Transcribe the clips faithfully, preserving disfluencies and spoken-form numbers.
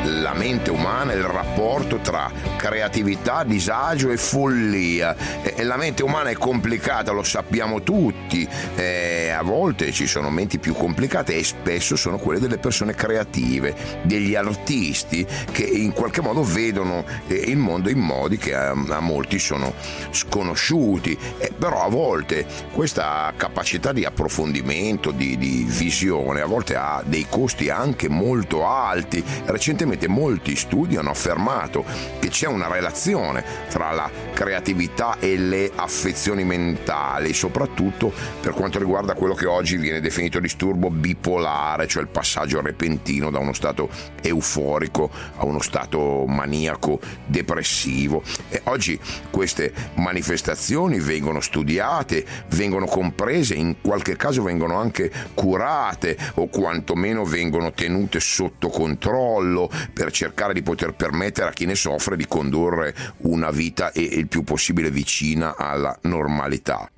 la mente umana e il rapporto tra creatività, disagio e follia. E la mente umana è complicata, lo sappiamo tutti, e a volte ci sono menti più complicate e spesso sono quelle delle persone creative, degli artisti che in qualche modo vedono il mondo in modi che a, a molti sono sconosciuti, e però a volte questa capacità di approfondimento, di, di visione, a volte ha dei costi anche molto alti. Recentemente molti studi hanno affermato che c'è una relazione tra la creatività e le affezioni mentali, soprattutto per quanto riguarda quello che oggi viene definito disturbo bipolare, cioè il passaggio repentino da uno stato euforico a uno stato maniaco depressivo. E oggi queste manifestazioni vengono studiate, vengono comprese, in qualche caso vengono anche curate o quantomeno vengono tenute sotto controllo per cercare di poter permettere a chi ne soffre di condurre una vita il più possibile vicina alla normalità.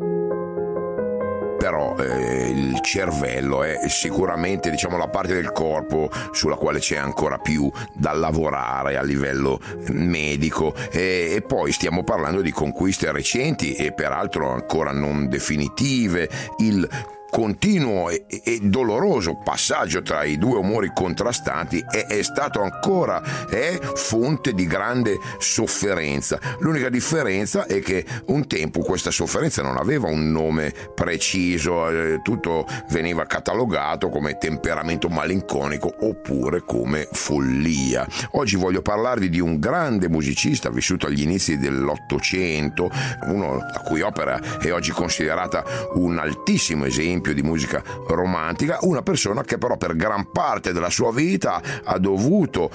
Però eh, il cervello è sicuramente, diciamo, la parte del corpo sulla quale c'è ancora più da lavorare a livello medico, e, e poi stiamo parlando di conquiste recenti e peraltro ancora non definitive. Il continuo e, e doloroso passaggio tra i due umori contrastanti è, è stato ancora è fonte di grande sofferenza. L'unica differenza è che un tempo questa sofferenza non aveva un nome preciso, eh, tutto veniva catalogato come temperamento malinconico oppure come follia. Oggi voglio parlarvi di un grande musicista vissuto agli inizi dell'Ottocento, uno la cui opera è oggi considerata un altissimo esempio di musica romantica, una persona che però per gran parte della sua vita ha dovuto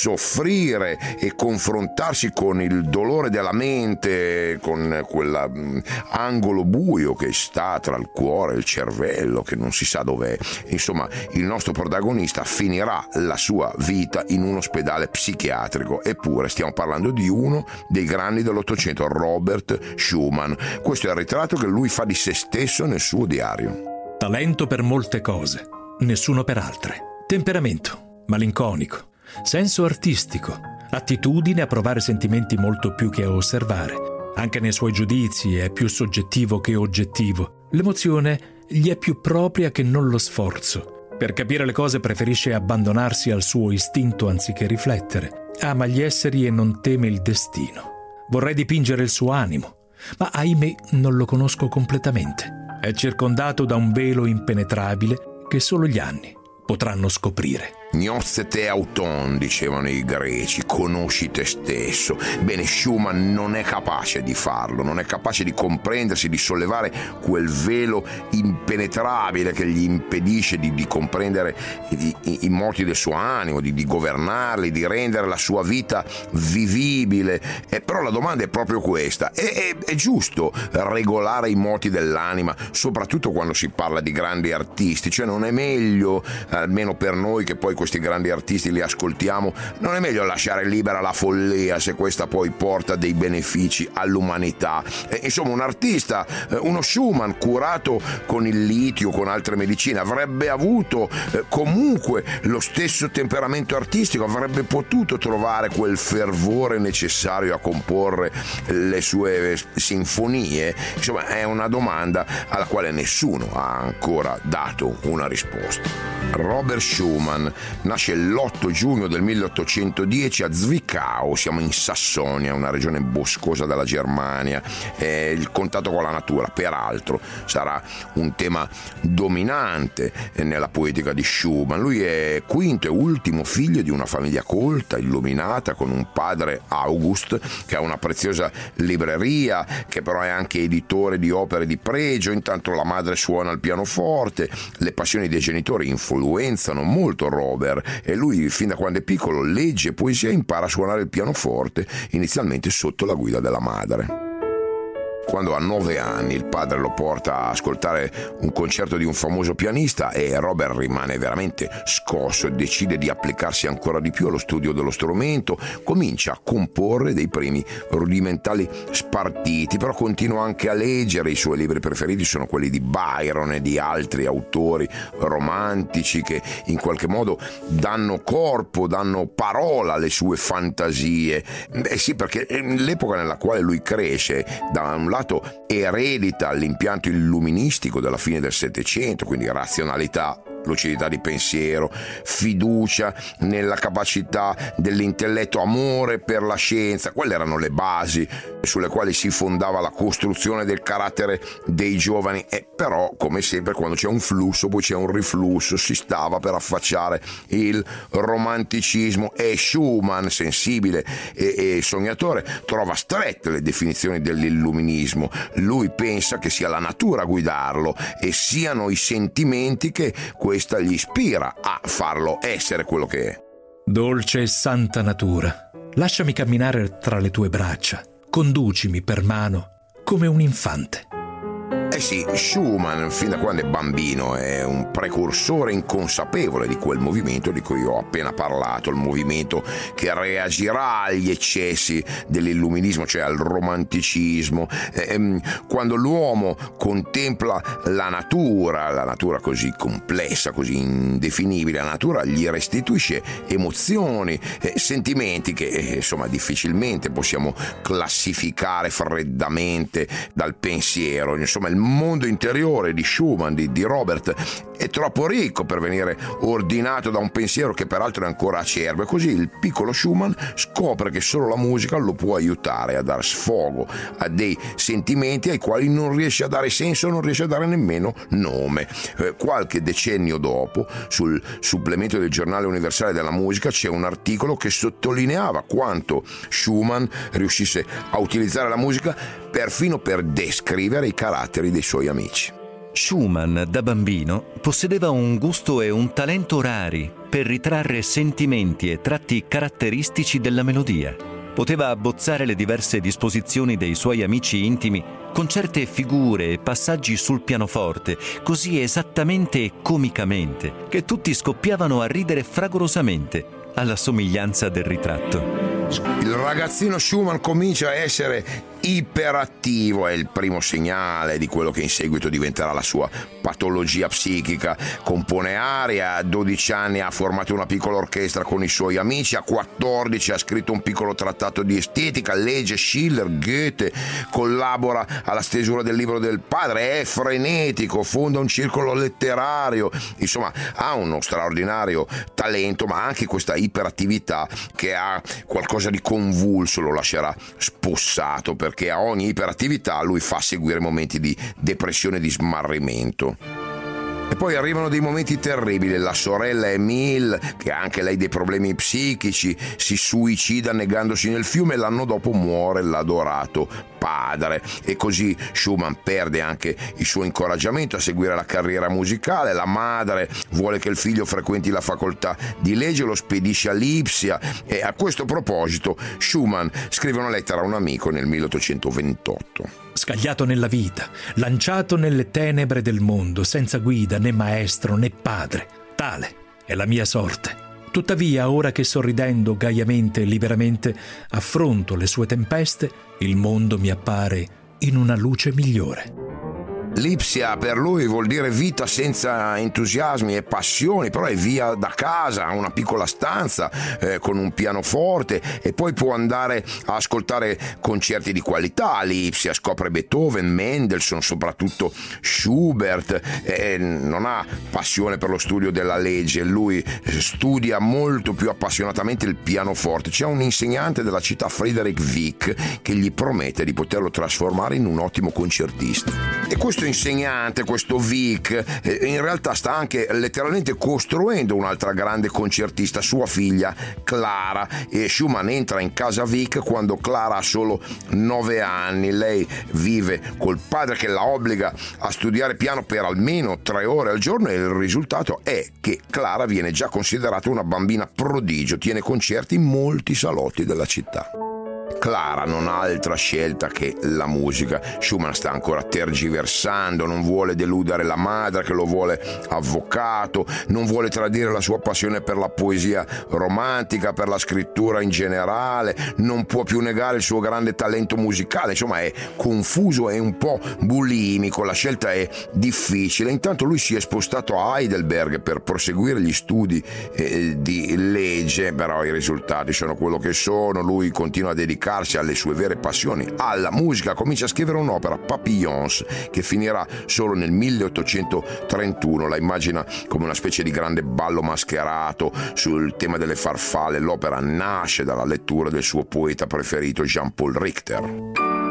soffrire e confrontarsi con il dolore della mente, con quell'angolo buio che sta tra il cuore e il cervello, che non si sa dov'è. Insomma, il nostro protagonista finirà la sua vita in un ospedale psichiatrico, eppure stiamo parlando di uno dei grandi dell'Ottocento, Robert Schumann. Questo è il ritratto che lui fa di se stesso nel suo diario. Talento per molte cose, nessuno per altre. Temperamento, malinconico. Senso artistico. Attitudine a provare sentimenti molto più che a osservare. Anche nei suoi giudizi è più soggettivo che oggettivo. L'emozione gli è più propria che non lo sforzo. Per capire le cose preferisce abbandonarsi al suo istinto anziché riflettere. Ama gli esseri e non teme il destino. Vorrei dipingere il suo animo, ma ahimè non lo conosco completamente. È circondato da un velo impenetrabile che solo gli anni potranno scoprire. Gnoze te auton, dicevano i greci, conosci te stesso. Bene, Schumann non è capace di farlo, non è capace di comprendersi, di sollevare quel velo impenetrabile che gli impedisce di, di comprendere i, i, i moti del suo animo, di, di governarli, di rendere la sua vita vivibile. E però la domanda è proprio questa: è, è, è giusto regolare i moti dell'anima, soprattutto quando si parla di grandi artisti? Cioè, non è meglio, almeno per noi che poi questi grandi artisti li ascoltiamo, non è meglio lasciare libera la follia se questa poi porta dei benefici all'umanità? Eh, insomma, un artista, eh, uno Schumann curato con il litio, con altre medicine, avrebbe avuto eh, comunque lo stesso temperamento artistico, avrebbe potuto trovare quel fervore necessario a comporre le sue sinfonie? Insomma, è una domanda alla quale nessuno ha ancora dato una risposta. Robert Schumann nasce l'otto giugno del milleottocentodieci a Zwickau, siamo in Sassonia, una regione boscosa della Germania. Eh, il contatto con la natura, peraltro, sarà un tema dominante nella poetica di Schumann. Lui è quinto e ultimo figlio di una famiglia colta, illuminata, con un padre, August, che ha una preziosa libreria, che però è anche editore di opere di pregio. Intanto la madre suona il pianoforte. Le passioni dei genitori influenzano molto Robert e lui, fin da quando è piccolo, legge poesia e impara a suonare il pianoforte, inizialmente sotto la guida della madre. quando a nove anni il padre lo porta a ascoltare un concerto di un famoso pianista e Robert rimane veramente scosso e decide di applicarsi ancora di più allo studio dello strumento, comincia a comporre dei primi rudimentali spartiti, però continua anche a leggere. I suoi libri preferiti sono quelli di Byron e di altri autori romantici che in qualche modo danno corpo, danno parola alle sue fantasie. Eh sì, perché l'epoca nella quale lui cresce, da un lato eredita l'impianto illuministico della fine del Settecento, quindi razionalità, lucidità di pensiero, fiducia nella capacità dell'intelletto, amore per la scienza. Quelle erano le basi sulle quali si fondava la costruzione del carattere dei giovani. E però, come sempre, quando c'è un flusso poi c'è un riflusso. Si stava per affacciare il romanticismo e Schumann, sensibile e, e sognatore, trova strette le definizioni dell'illuminismo. Lui pensa che sia la natura a guidarlo e siano i sentimenti che questa gli ispira a farlo essere quello che è. Dolce e santa natura, lasciami camminare tra le tue braccia, conducimi per mano come un infante. Eh sì, Schumann, fin da quando è bambino, è un precursore inconsapevole di quel movimento di cui ho appena parlato, il movimento che reagirà agli eccessi dell'illuminismo, cioè al romanticismo. Eh, quando l'uomo contempla la natura, la natura così complessa, così indefinibile, la natura gli restituisce emozioni, eh, sentimenti che eh, insomma difficilmente possiamo classificare freddamente dal pensiero. Insomma, il mondo interiore di Schumann, di, di Robert, è troppo ricco per venire ordinato da un pensiero che peraltro è ancora acerbo, e così il piccolo Schumann scopre che solo la musica lo può aiutare a dar sfogo a dei sentimenti ai quali non riesce a dare senso, non riesce a dare nemmeno nome. Eh, qualche decennio dopo, sul supplemento del Giornale Universale della Musica, c'è un articolo che sottolineava quanto Schumann riuscisse a utilizzare la musica perfino per descrivere i caratteri dei suoi amici. Schumann, da bambino, possedeva un gusto e un talento rari per ritrarre sentimenti e tratti caratteristici della melodia. Poteva abbozzare le diverse disposizioni dei suoi amici intimi con certe figure e passaggi sul pianoforte, così esattamente e comicamente, che tutti scoppiavano a ridere fragorosamente alla somiglianza del ritratto. Il ragazzino Schumann comincia a essere iperattivo, è il primo segnale di quello che in seguito diventerà la sua patologia psichica. Compone arie, a dodici anni ha formato una piccola orchestra con i suoi amici, a quattordici ha scritto un piccolo trattato di estetica, legge Schiller, Goethe, collabora alla stesura del libro del padre, è frenetico, fonda un circolo letterario, insomma ha uno straordinario talento, ma anche questa iperattività che ha qualcosa di convulso, lo lascerà spossato, perché a ogni iperattività lui fa seguire momenti di depressione e di smarrimento. E poi arrivano dei momenti terribili. La sorella Emile, che ha anche lei dei problemi psichici, si suicida negandosi nel fiume e l'anno dopo muore l'adorato padre. E così Schumann perde anche il suo incoraggiamento a seguire la carriera musicale. La madre vuole che il figlio frequenti la facoltà di legge, lo spedisce a Lipsia, e a questo proposito Schumann scrive una lettera a un amico nel milleottocentoventotto. Scagliato nella vita, lanciato nelle tenebre del mondo, senza guida né maestro né padre. Tale è la mia sorte. Tuttavia, ora che sorridendo gaiamente e liberamente affronto le sue tempeste, il mondo mi appare in una luce migliore. Lipsia per lui vuol dire vita senza entusiasmi e passioni, però è via da casa, ha una piccola stanza eh, con un pianoforte, e poi può andare a ascoltare concerti di qualità. Lipsia scopre Beethoven, Mendelssohn, soprattutto Schubert, eh, non ha passione per lo studio della legge, lui studia molto più appassionatamente il pianoforte. C'è un insegnante della città, Friedrich Wieck, che gli promette di poterlo trasformare in un ottimo concertista. E questo insegnante, questo Wieck, in realtà sta anche letteralmente costruendo un'altra grande concertista, sua figlia Clara, e Schumann entra in casa Wieck quando Clara ha solo nove anni. Lei vive col padre che la obbliga a studiare piano per almeno tre ore al giorno, e il risultato è che Clara viene già considerata una bambina prodigio, tiene concerti in molti salotti della città. Clara non ha altra scelta che la musica. Schumann sta ancora tergiversando, non vuole deludere la madre che lo vuole avvocato, non vuole tradire la sua passione per la poesia romantica, per la scrittura in generale, non può più negare il suo grande talento musicale, insomma è confuso e un po' bulimico, la scelta è difficile. Intanto lui si è spostato a Heidelberg per proseguire gli studi eh, di legge, però i risultati sono quello che sono. Lui continua a dedicarsi alle sue vere passioni, alla musica, comincia a scrivere un'opera, Papillons, che finirà solo nel milleottocentotrentuno. La immagina come una specie di grande ballo mascherato sul tema delle farfalle. L'opera nasce dalla lettura del suo poeta preferito Jean-Paul Richter.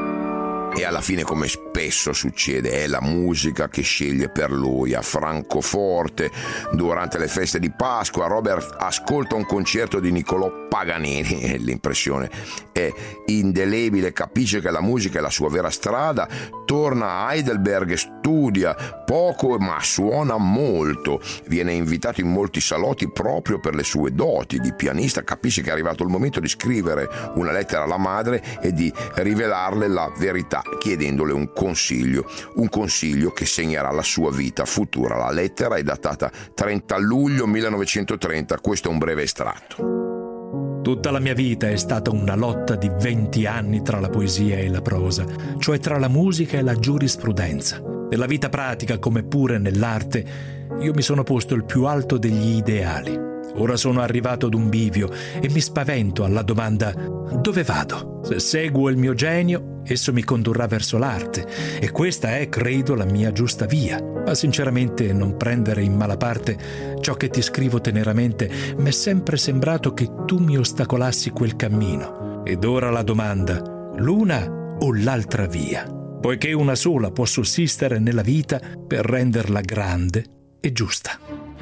E alla fine, come spesso succede, è la musica che sceglie per lui. A Francoforte, durante le feste di Pasqua, Robert ascolta un concerto di Niccolò Paganini e l'impressione è indelebile, capisce che la musica è la sua vera strada, torna a Heidelberg, studia poco ma suona molto, viene invitato in molti salotti proprio per le sue doti di pianista, capisce che è arrivato il momento di scrivere una lettera alla madre e di rivelarle la verità, chiedendole un consiglio, un consiglio che segnerà la sua vita futura. La lettera è datata trenta luglio millenovecentotrenta, questo è un breve estratto. Tutta la mia vita è stata una lotta di venti anni tra la poesia e la prosa, cioè tra la musica e la giurisprudenza. Nella vita pratica, come pure nell'arte, io mi sono posto il più alto degli ideali. Ora sono arrivato ad un bivio e mi spavento alla domanda: dove vado? Se seguo il mio genio, esso mi condurrà verso l'arte e questa è, credo, la mia giusta via. Ma sinceramente non prendere in mala parte ciò che ti scrivo teneramente, m'è sempre sembrato che tu mi ostacolassi quel cammino. Ed ora la domanda: l'una o l'altra via? Poiché una sola può sussistere nella vita per renderla grande e giusta.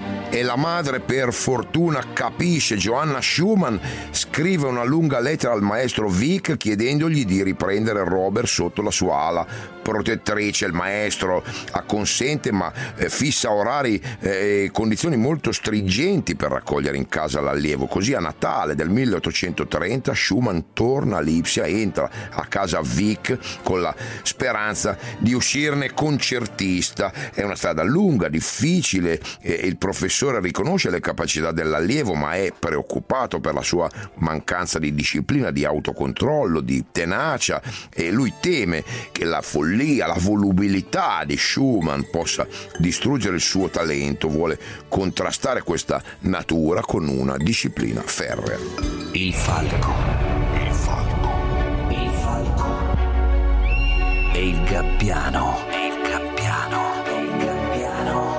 E la madre, per fortuna, capisce. Johanna Schumann scrive una lunga lettera al maestro Wieck chiedendogli di riprendere Robert sotto la sua ala protettrice. Il maestro acconsente, ma eh, fissa orari e eh, condizioni molto stringenti per raccogliere in casa l'allievo. Così a Natale del milleottocentotrenta Schumann torna a Lipsia, entra a casa Wieck con la speranza di uscirne concertista. È una strada lunga, difficile, e il professore riconosce le capacità dell'allievo, ma è preoccupato per la sua mancanza di disciplina, di autocontrollo, di tenacia, e lui teme che la follia, la volubilità di Schumann possa distruggere il suo talento. Vuole contrastare questa natura con una disciplina ferrea. Il falco, il falco, il falco e il gabbiano, e il gabbiano, e il gabbiano.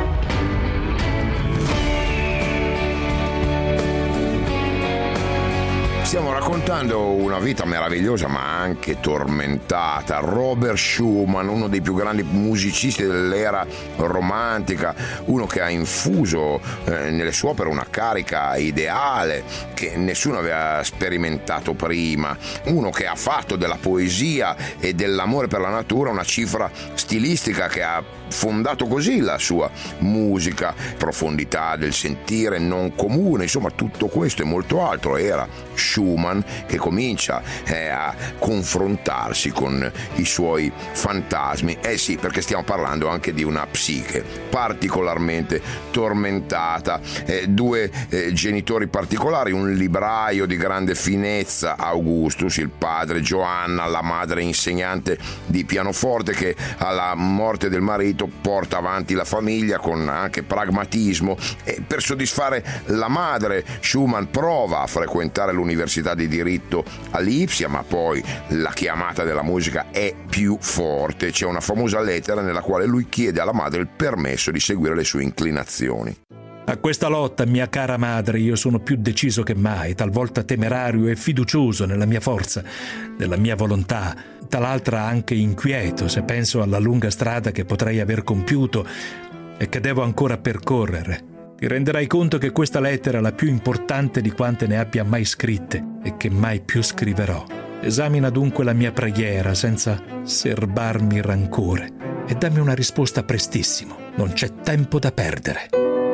Stiamo raccontando una vita meravigliosa ma anche tormentata. Robert Schumann, uno dei più grandi musicisti dell'era romantica, uno che ha infuso eh, nelle sue opere una carica ideale che nessuno aveva sperimentato prima, uno che ha fatto della poesia e dell'amore per la natura una cifra stilistica che ha fondato così la sua musica, profondità del sentire non comune, insomma tutto questo e molto altro. Era Schumann che comincia eh, a confrontarsi con i suoi fantasmi. Eh sì, perché stiamo parlando anche di una psiche particolarmente tormentata, eh, due eh, genitori particolari, un libraio di grande finezza, Augustus, il padre, Johanna, la madre insegnante di pianoforte, che alla morte del marito porta avanti la famiglia con anche pragmatismo, e per soddisfare la madre Schumann prova a frequentare l'università di diritto a Lipsia, ma poi la chiamata della musica è più forte. C'è una famosa lettera nella quale lui chiede alla madre il permesso di seguire le sue inclinazioni. A questa lotta, mia cara madre, io sono più deciso che mai, talvolta temerario e fiducioso nella mia forza, nella mia volontà, tal'altra anche inquieto se penso alla lunga strada che potrei aver compiuto e che devo ancora percorrere. Ti renderai conto che questa lettera è la più importante di quante ne abbia mai scritte e che mai più scriverò. Esamina dunque la mia preghiera senza serbarmi rancore e dammi una risposta prestissimo. Non c'è tempo da perdere.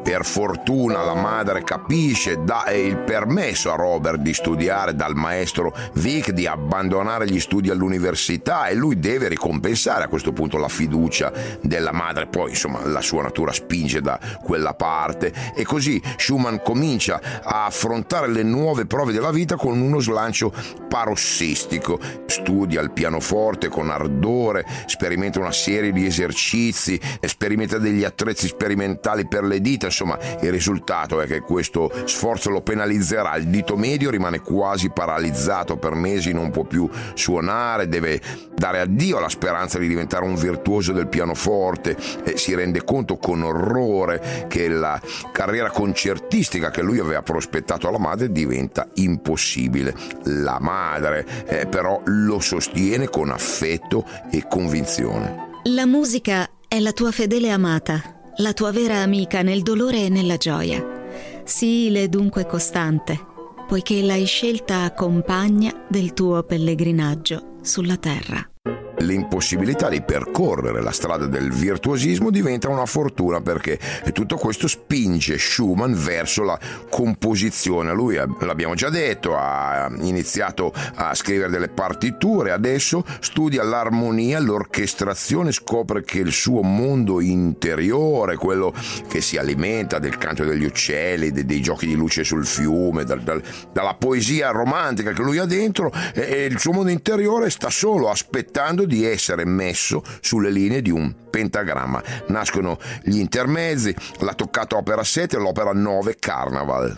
Per fortuna la madre capisce, dà il permesso a Robert di studiare dal maestro Vic, di abbandonare gli studi all'università, e lui deve ricompensare a questo punto la fiducia della madre. Poi insomma la sua natura spinge da quella parte, e così Schumann comincia a affrontare le nuove prove della vita con uno slancio parossistico. Studia il pianoforte con ardore, sperimenta una serie di esercizi, sperimenta degli attrezzi sperimentali per le dita. Insomma, il risultato è che questo sforzo lo penalizzerà. Il dito medio rimane quasi paralizzato per mesi, non può più suonare, deve dare addio alla speranza di diventare un virtuoso del pianoforte, e si rende conto con orrore che la carriera concertistica che lui aveva prospettato alla madre diventa impossibile. La madre eh, però lo sostiene con affetto e convinzione. La musica è la tua fedele amata, la tua vera amica nel dolore e nella gioia. Sii e dunque costante, poiché l'hai scelta compagna del tuo pellegrinaggio sulla terra. L'impossibilità di percorrere la strada del virtuosismo diventa una fortuna, perché tutto questo spinge Schumann verso la composizione. Lui, l'abbiamo già detto, ha iniziato a scrivere delle partiture, adesso studia l'armonia, l'orchestrazione, scopre che il suo mondo interiore, quello che si alimenta del canto degli uccelli, dei, dei giochi di luce sul fiume, dal, dal, dalla poesia romantica che lui ha dentro, e, e il suo mondo interiore sta solo aspettando di essere messo sulle linee di un pentagramma. Nascono gli intermezzi, la toccata opera sette e l'opera nove Carnaval.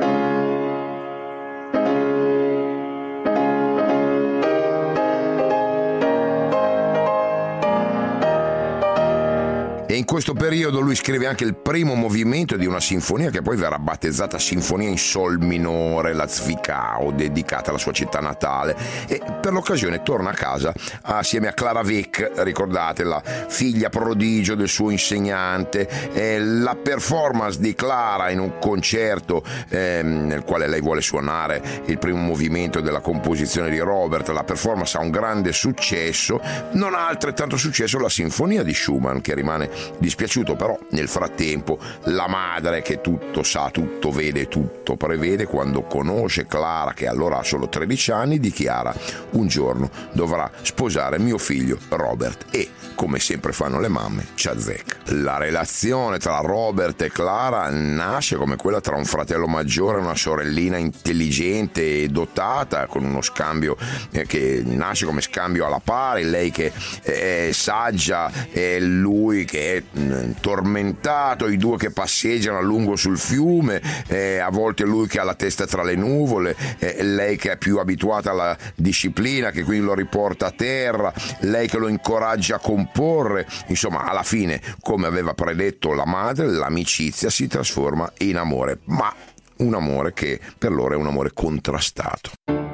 E in questo periodo lui scrive anche il primo movimento di una sinfonia che poi verrà battezzata Sinfonia in Sol minore, la Zwickau, dedicata alla sua città natale, e per l'occasione torna a casa assieme a Clara Wieck, ricordate, la figlia prodigio del suo insegnante. E la performance di Clara in un concerto eh, nel quale lei vuole suonare il primo movimento della composizione di Robert, la performance ha un grande successo. Non ha altrettanto successo la sinfonia di Schumann, che rimane dispiaciuto. Però nel frattempo la madre, che tutto sa, tutto vede, tutto prevede, quando conosce Clara, che allora ha solo tredici anni, dichiara: un giorno dovrà sposare mio figlio Robert. E come sempre fanno le mamme, ci azzecca. La relazione tra Robert e Clara nasce come quella tra un fratello maggiore e una sorellina intelligente e dotata, con uno scambio eh, che nasce come scambio alla pari, lei che è saggia e lui che è tormentato, i due che passeggiano a lungo sul fiume, eh, a volte lui che ha la testa tra le nuvole, eh, lei che è più abituata alla disciplina, che quindi lo riporta a terra, lei che lo incoraggia a comporre. Insomma, alla fine, come aveva predetto la madre, l'amicizia si trasforma in amore, ma un amore che per loro è un amore contrastato.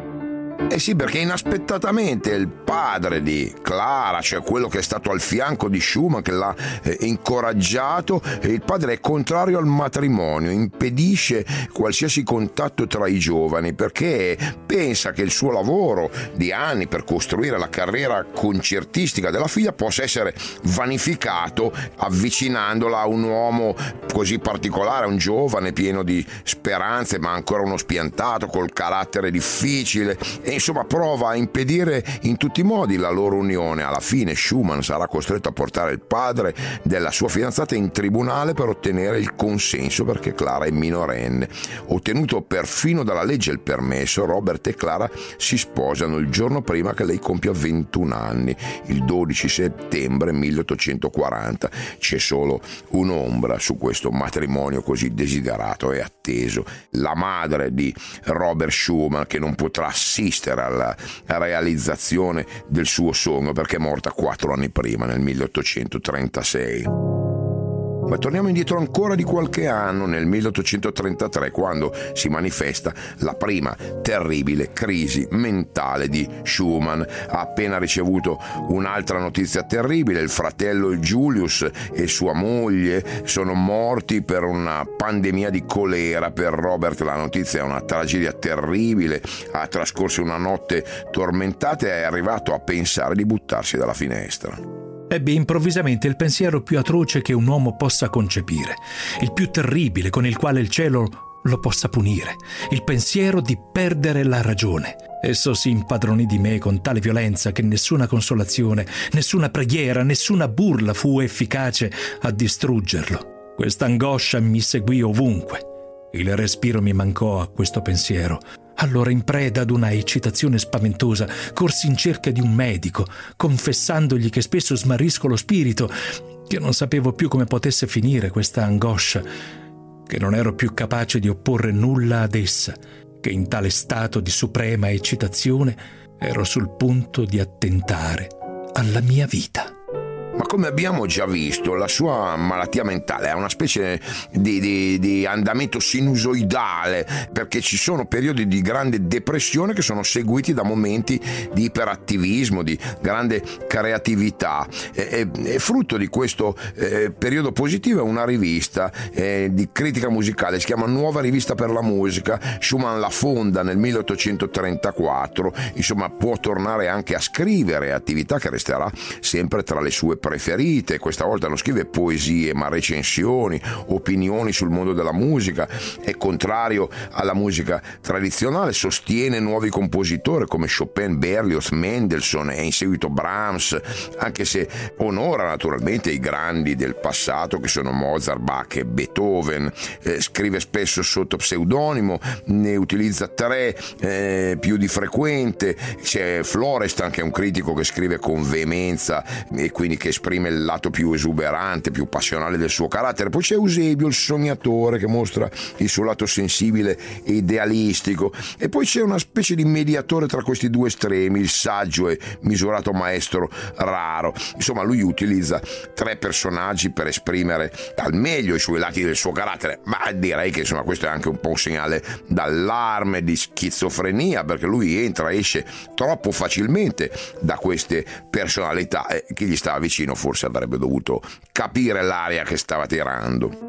Eh sì, perché inaspettatamente il padre di Clara, cioè quello che è stato al fianco di Schumann, che l'ha eh, incoraggiato, il padre è contrario al matrimonio, impedisce qualsiasi contatto tra i giovani, perché pensa che il suo lavoro di anni per costruire la carriera concertistica della figlia possa essere vanificato avvicinandola a un uomo così particolare, un giovane pieno di speranze, ma ancora uno spiantato, col carattere difficile. E insomma prova a impedire in tutti i modi la loro unione. Alla fine Schumann sarà costretto a portare il padre della sua fidanzata in tribunale per ottenere il consenso, perché Clara è minorenne. Ottenuto perfino dalla legge il permesso, Robert e Clara si sposano il giorno prima che lei compia ventuno anni, il dodici settembre milleottocentoquaranta. C'è solo un'ombra su questo matrimonio così desiderato e atteso: la madre di Robert Schumann, che non potrà assistere alla realizzazione del suo sogno perché è morta quattro anni prima, nel milleottocentotrentasei. Ma torniamo indietro ancora di qualche anno, nel milleottocentotrentatré, quando si manifesta la prima terribile crisi mentale di Schumann. Ha appena ricevuto un'altra notizia terribile: il fratello Julius e sua moglie sono morti per una pandemia di colera. Per Robert la notizia è una tragedia terribile, ha trascorso una notte tormentata e è arrivato a pensare di buttarsi dalla finestra. ebbe improvvisamente il pensiero più atroce che un uomo possa concepire, il più terribile con il quale il cielo lo possa punire, il pensiero di perdere la ragione. Esso si impadronì di me con tale violenza che nessuna consolazione, nessuna preghiera, nessuna burla fu efficace a distruggerlo. Questa angoscia mi seguì ovunque. Il respiro mi mancò a questo pensiero. Allora, in preda ad una eccitazione spaventosa, corsi in cerca di un medico, confessandogli che spesso smarrisco lo spirito, che non sapevo più come potesse finire questa angoscia, che non ero più capace di opporre nulla ad essa, che in tale stato di suprema eccitazione ero sul punto di attentare alla mia vita. Ma come abbiamo già visto, la sua malattia mentale ha una specie di, di, di andamento sinusoidale, perché ci sono periodi di grande depressione che sono seguiti da momenti di iperattivismo, di grande creatività. E, e, e frutto di questo eh, periodo positivo è una rivista eh, di critica musicale, si chiama Nuova Rivista per la Musica. Schumann la fonda nel milleottocentotrentaquattro, insomma può tornare anche a scrivere, attività che resterà sempre tra le sue preferite. Questa volta non scrive poesie ma recensioni, opinioni sul mondo della musica. È contrario alla musica tradizionale, sostiene nuovi compositori come Chopin, Berlioz, Mendelssohn e in seguito Brahms, anche se onora naturalmente i grandi del passato che sono Mozart, Bach e Beethoven. Eh, scrive spesso sotto pseudonimo, ne utilizza tre eh, più di frequente. C'è Florestan, che è un critico che scrive con veemenza e quindi che esprime il lato più esuberante, più passionale del suo carattere. Poi c'è Eusebio, il sognatore, che mostra il suo lato sensibile e idealistico. E poi c'è una specie di mediatore tra questi due estremi, il saggio e misurato maestro raro. Insomma, lui utilizza tre personaggi per esprimere al meglio i suoi lati del suo carattere, ma direi che insomma questo è anche un po' un segnale d'allarme, di schizofrenia, perché lui entra e esce troppo facilmente da queste personalità e chi gli stava vicino forse avrebbe dovuto capire l'aria che stava tirando.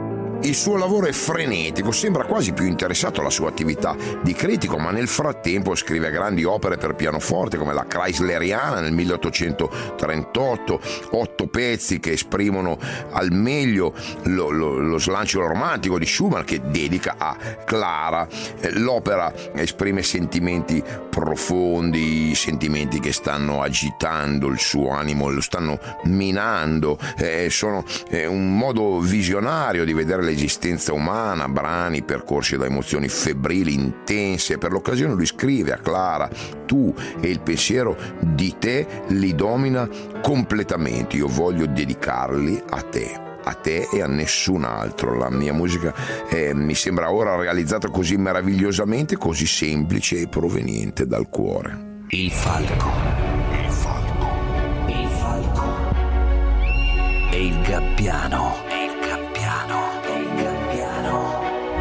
Il suo lavoro è frenetico, sembra quasi più interessato alla sua attività di critico, ma nel frattempo scrive grandi opere per pianoforte come la Chrysleriana nel milleottocentotrentotto, otto pezzi che esprimono al meglio lo, lo, lo slancio romantico di Schumann, che dedica a Clara. L'opera esprime sentimenti profondi, sentimenti che stanno agitando il suo animo, lo stanno minando, eh, sono eh, un modo visionario di vedere l'esistenza umana, brani percorsi da emozioni febbrili, intense. Per l'occasione lui scrive a Clara: tu e il pensiero di te li domina completamente, io voglio dedicarli a te. A te e a nessun altro. La mia musica eh, mi sembra ora realizzata così meravigliosamente, così semplice e proveniente dal cuore. Il falco, il falco, il falco e il gabbiano, e il gabbiano, e il gabbiano.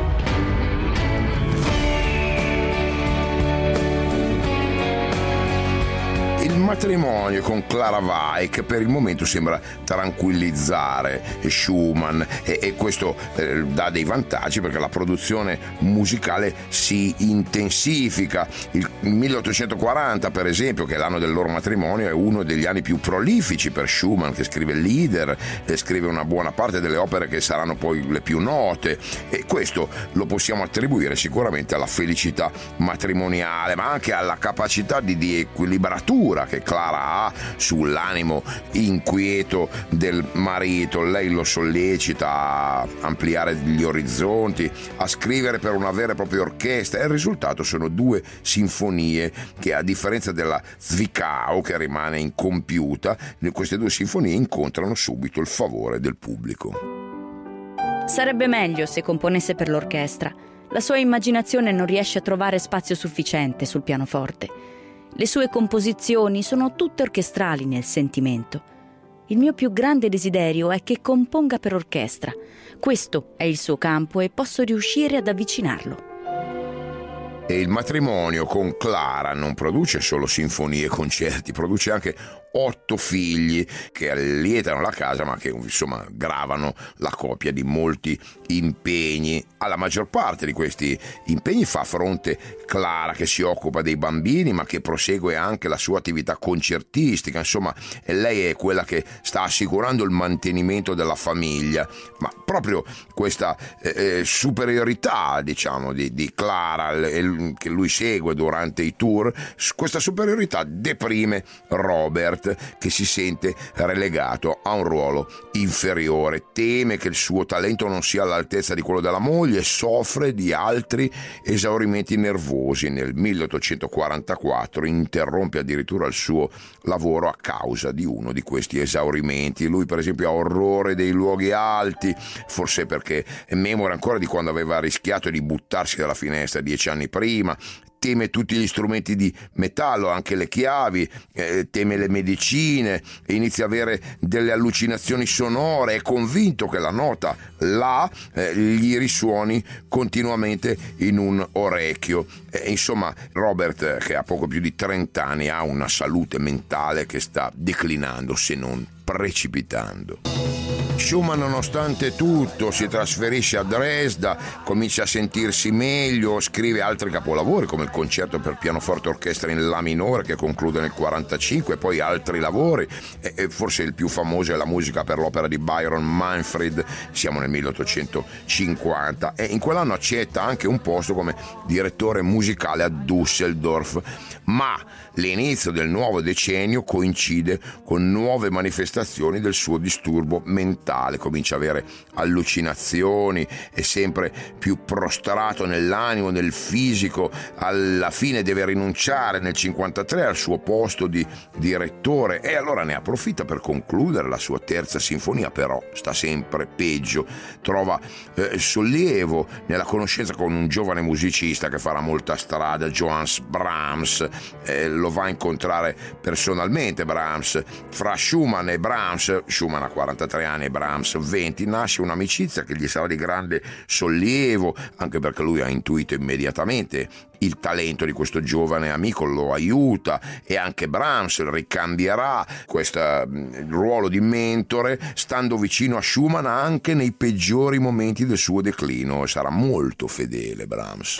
Il matrimonio con Clara Wieck per il momento sembra tranquillizzare Schumann e, e questo eh, dà dei vantaggi, perché la produzione musicale si intensifica. Il milleottocentoquaranta, per esempio, che è l'anno del loro matrimonio, è uno degli anni più prolifici per Schumann, che scrive Lieder e scrive una buona parte delle opere che saranno poi le più note, e questo lo possiamo attribuire sicuramente alla felicità matrimoniale, ma anche alla capacità di, di equilibratura che Clara ha sull'animo inquieto del marito. Lei lo sollecita a ampliare gli orizzonti, a scrivere per una vera e propria orchestra, e il risultato sono due sinfonie che, a differenza della Zwickau, che rimane incompiuta, queste due sinfonie incontrano subito il favore del pubblico. Sarebbe meglio se componesse per l'orchestra. La sua immaginazione non riesce a trovare spazio sufficiente sul pianoforte. Le sue composizioni sono tutte orchestrali nel sentimento. Il mio più grande desiderio è che componga per orchestra. Questo è il suo campo e posso riuscire ad avvicinarlo. E il matrimonio con Clara non produce solo sinfonie e concerti, produce anche otto figli che allietano la casa, ma che insomma gravano la coppia di molti impegni. Alla maggior parte di questi impegni fa fronte Clara, che si occupa dei bambini ma che prosegue anche la sua attività concertistica. Insomma, lei è quella che sta assicurando il mantenimento della famiglia, ma proprio questa eh, superiorità, diciamo, di, di Clara l- che lui segue durante i tour, questa superiorità deprime Robert, che si sente relegato a un ruolo inferiore, teme che il suo talento non sia all'altezza di quello della moglie e soffre di altri esaurimenti nervosi. Nel milleottocentoquarantaquattro interrompe addirittura il suo lavoro a causa di uno di questi esaurimenti. Lui per esempio ha orrore dei luoghi alti, forse perché è memore ancora di quando aveva rischiato di buttarsi dalla finestra dieci anni prima, teme tutti gli strumenti di metallo, anche le chiavi, eh, teme le medicine e inizia a avere delle allucinazioni sonore, è convinto che la nota La eh, gli risuoni continuamente in un orecchio. Eh, insomma, Robert, che ha poco più di trenta anni, ha una salute mentale che sta declinando, se non precipitando. Schumann, nonostante tutto, si trasferisce a Dresda, comincia a sentirsi meglio, scrive altri capolavori come il concerto per pianoforte e orchestra in La minore che conclude nel quarantacinque, poi altri lavori, e, e forse il più famoso è la musica per l'opera di Byron Manfred, siamo nel milleottocentocinquanta, e in quell'anno accetta anche un posto come direttore musicale a Düsseldorf, ma l'inizio del nuovo decennio coincide con nuove manifestazioni del suo disturbo mentale, comincia a avere allucinazioni, è sempre più prostrato nell'animo, nel fisico, alla fine deve rinunciare nel cinquantatré al suo posto di direttore e allora ne approfitta per concludere la sua terza sinfonia, però sta sempre peggio. Trova eh, sollievo nella conoscenza con un giovane musicista che farà molta strada, Johannes Brahms, eh, lo va a incontrare personalmente Brahms. Fra Schumann e Brahms, Schumann ha quarantatré anni e Brahms venti, nasce un'amicizia che gli sarà di grande sollievo, anche perché lui ha intuito immediatamente il talento di questo giovane amico, lo aiuta, e anche Brahms ricambierà questo ruolo di mentore stando vicino a Schumann anche nei peggiori momenti del suo declino, e sarà molto fedele Brahms.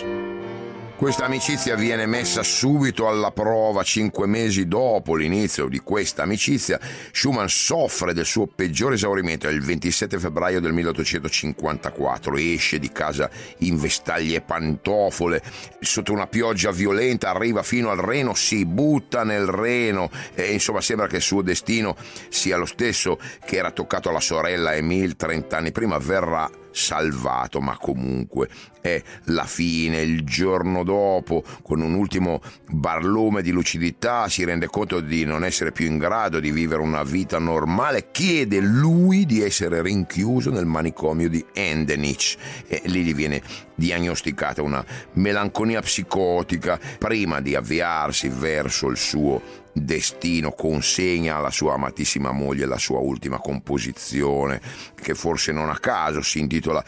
Questa amicizia viene messa subito alla prova. Cinque mesi dopo l'inizio di questa amicizia, Schumann soffre del suo peggiore esaurimento. È il ventisette febbraio del milleottocentocinquantaquattro, esce di casa in vestaglie e pantofole, sotto una pioggia violenta arriva fino al Reno, si butta nel Reno e insomma sembra che il suo destino sia lo stesso che era toccato alla sorella Emile trent'anni prima. Verrà salvato, ma comunque è la fine. Il giorno dopo, con un ultimo barlume di lucidità, si rende conto di non essere più in grado di vivere una vita normale, chiede lui di essere rinchiuso nel manicomio di Endenich e lì gli viene diagnosticata una melanconia psicotica. Prima di avviarsi verso il suo destino, consegna alla sua amatissima moglie la sua ultima composizione, che forse non a caso si intitola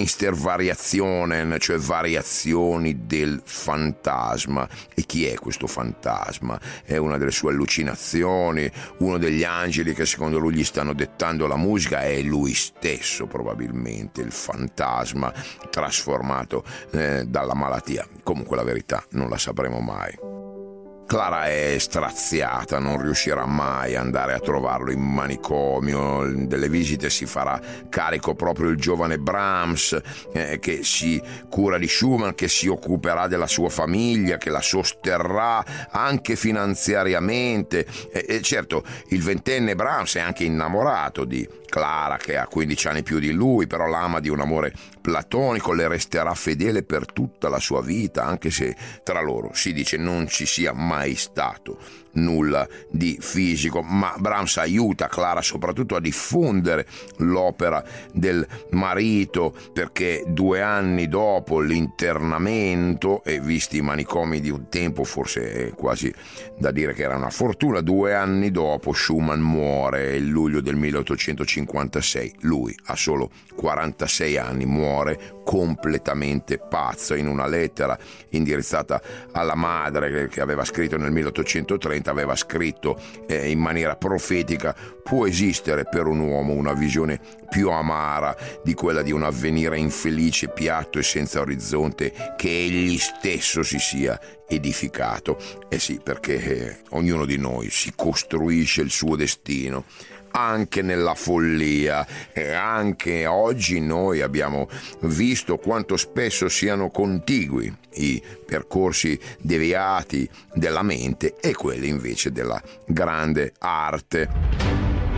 Geistervariationen, cioè variazioni del fantasma. E chi è questo fantasma? È una delle sue allucinazioni, uno degli angeli che secondo lui gli stanno dettando la musica, è lui stesso probabilmente il fantasma trasformato eh, dalla malattia. Comunque la verità non la sapremo mai. Clara è straziata, non riuscirà mai ad andare a trovarlo in manicomio. Delle visite si farà carico proprio il giovane Brahms, eh, che si cura di Schumann, che si occuperà della sua famiglia, che la sosterrà anche finanziariamente. E, e certo, il ventenne Brahms è anche innamorato di Clara, che ha quindici anni più di lui, però l'ama di un amore platonico, le resterà fedele per tutta la sua vita, anche se tra loro si dice non ci sia mai stato nulla di fisico. Ma Brahms aiuta Clara soprattutto a diffondere l'opera del marito, perché due anni dopo l'internamento, e visti i manicomi di un tempo forse è quasi da dire che era una fortuna, due anni dopo Schumann muore il luglio del milleottocentocinquantasei. Lui ha solo quarantasei anni, muore completamente pazzo. In una lettera indirizzata alla madre che aveva scritto nel milleottocentotrenta Kant aveva scritto eh, in maniera profetica, può esistere per un uomo una visione più amara di quella di un avvenire infelice, piatto e senza orizzonte che egli stesso si sia edificato? Eh sì, perché eh, ognuno di noi si costruisce il suo destino, anche nella follia, e anche oggi noi abbiamo visto quanto spesso siano contigui i percorsi deviati della mente e quelli invece della grande arte.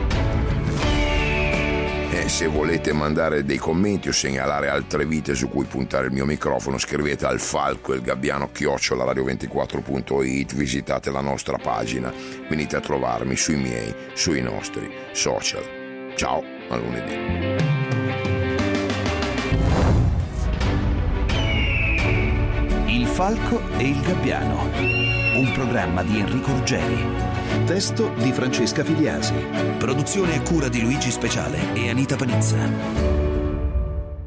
E se volete mandare dei commenti o segnalare altre vite su cui puntare il mio microfono, scrivete al Falco e il Gabbiano chiocciola radio ventiquattro punto it, visitate la nostra pagina, venite a trovarmi sui miei, sui nostri social. Ciao, a lunedì. Il Falco e il Gabbiano, un programma di Enrico Ruggeri. Testo di Francesca Filiasi. Produzione e cura di Luigi Speciale e Anita Panizza.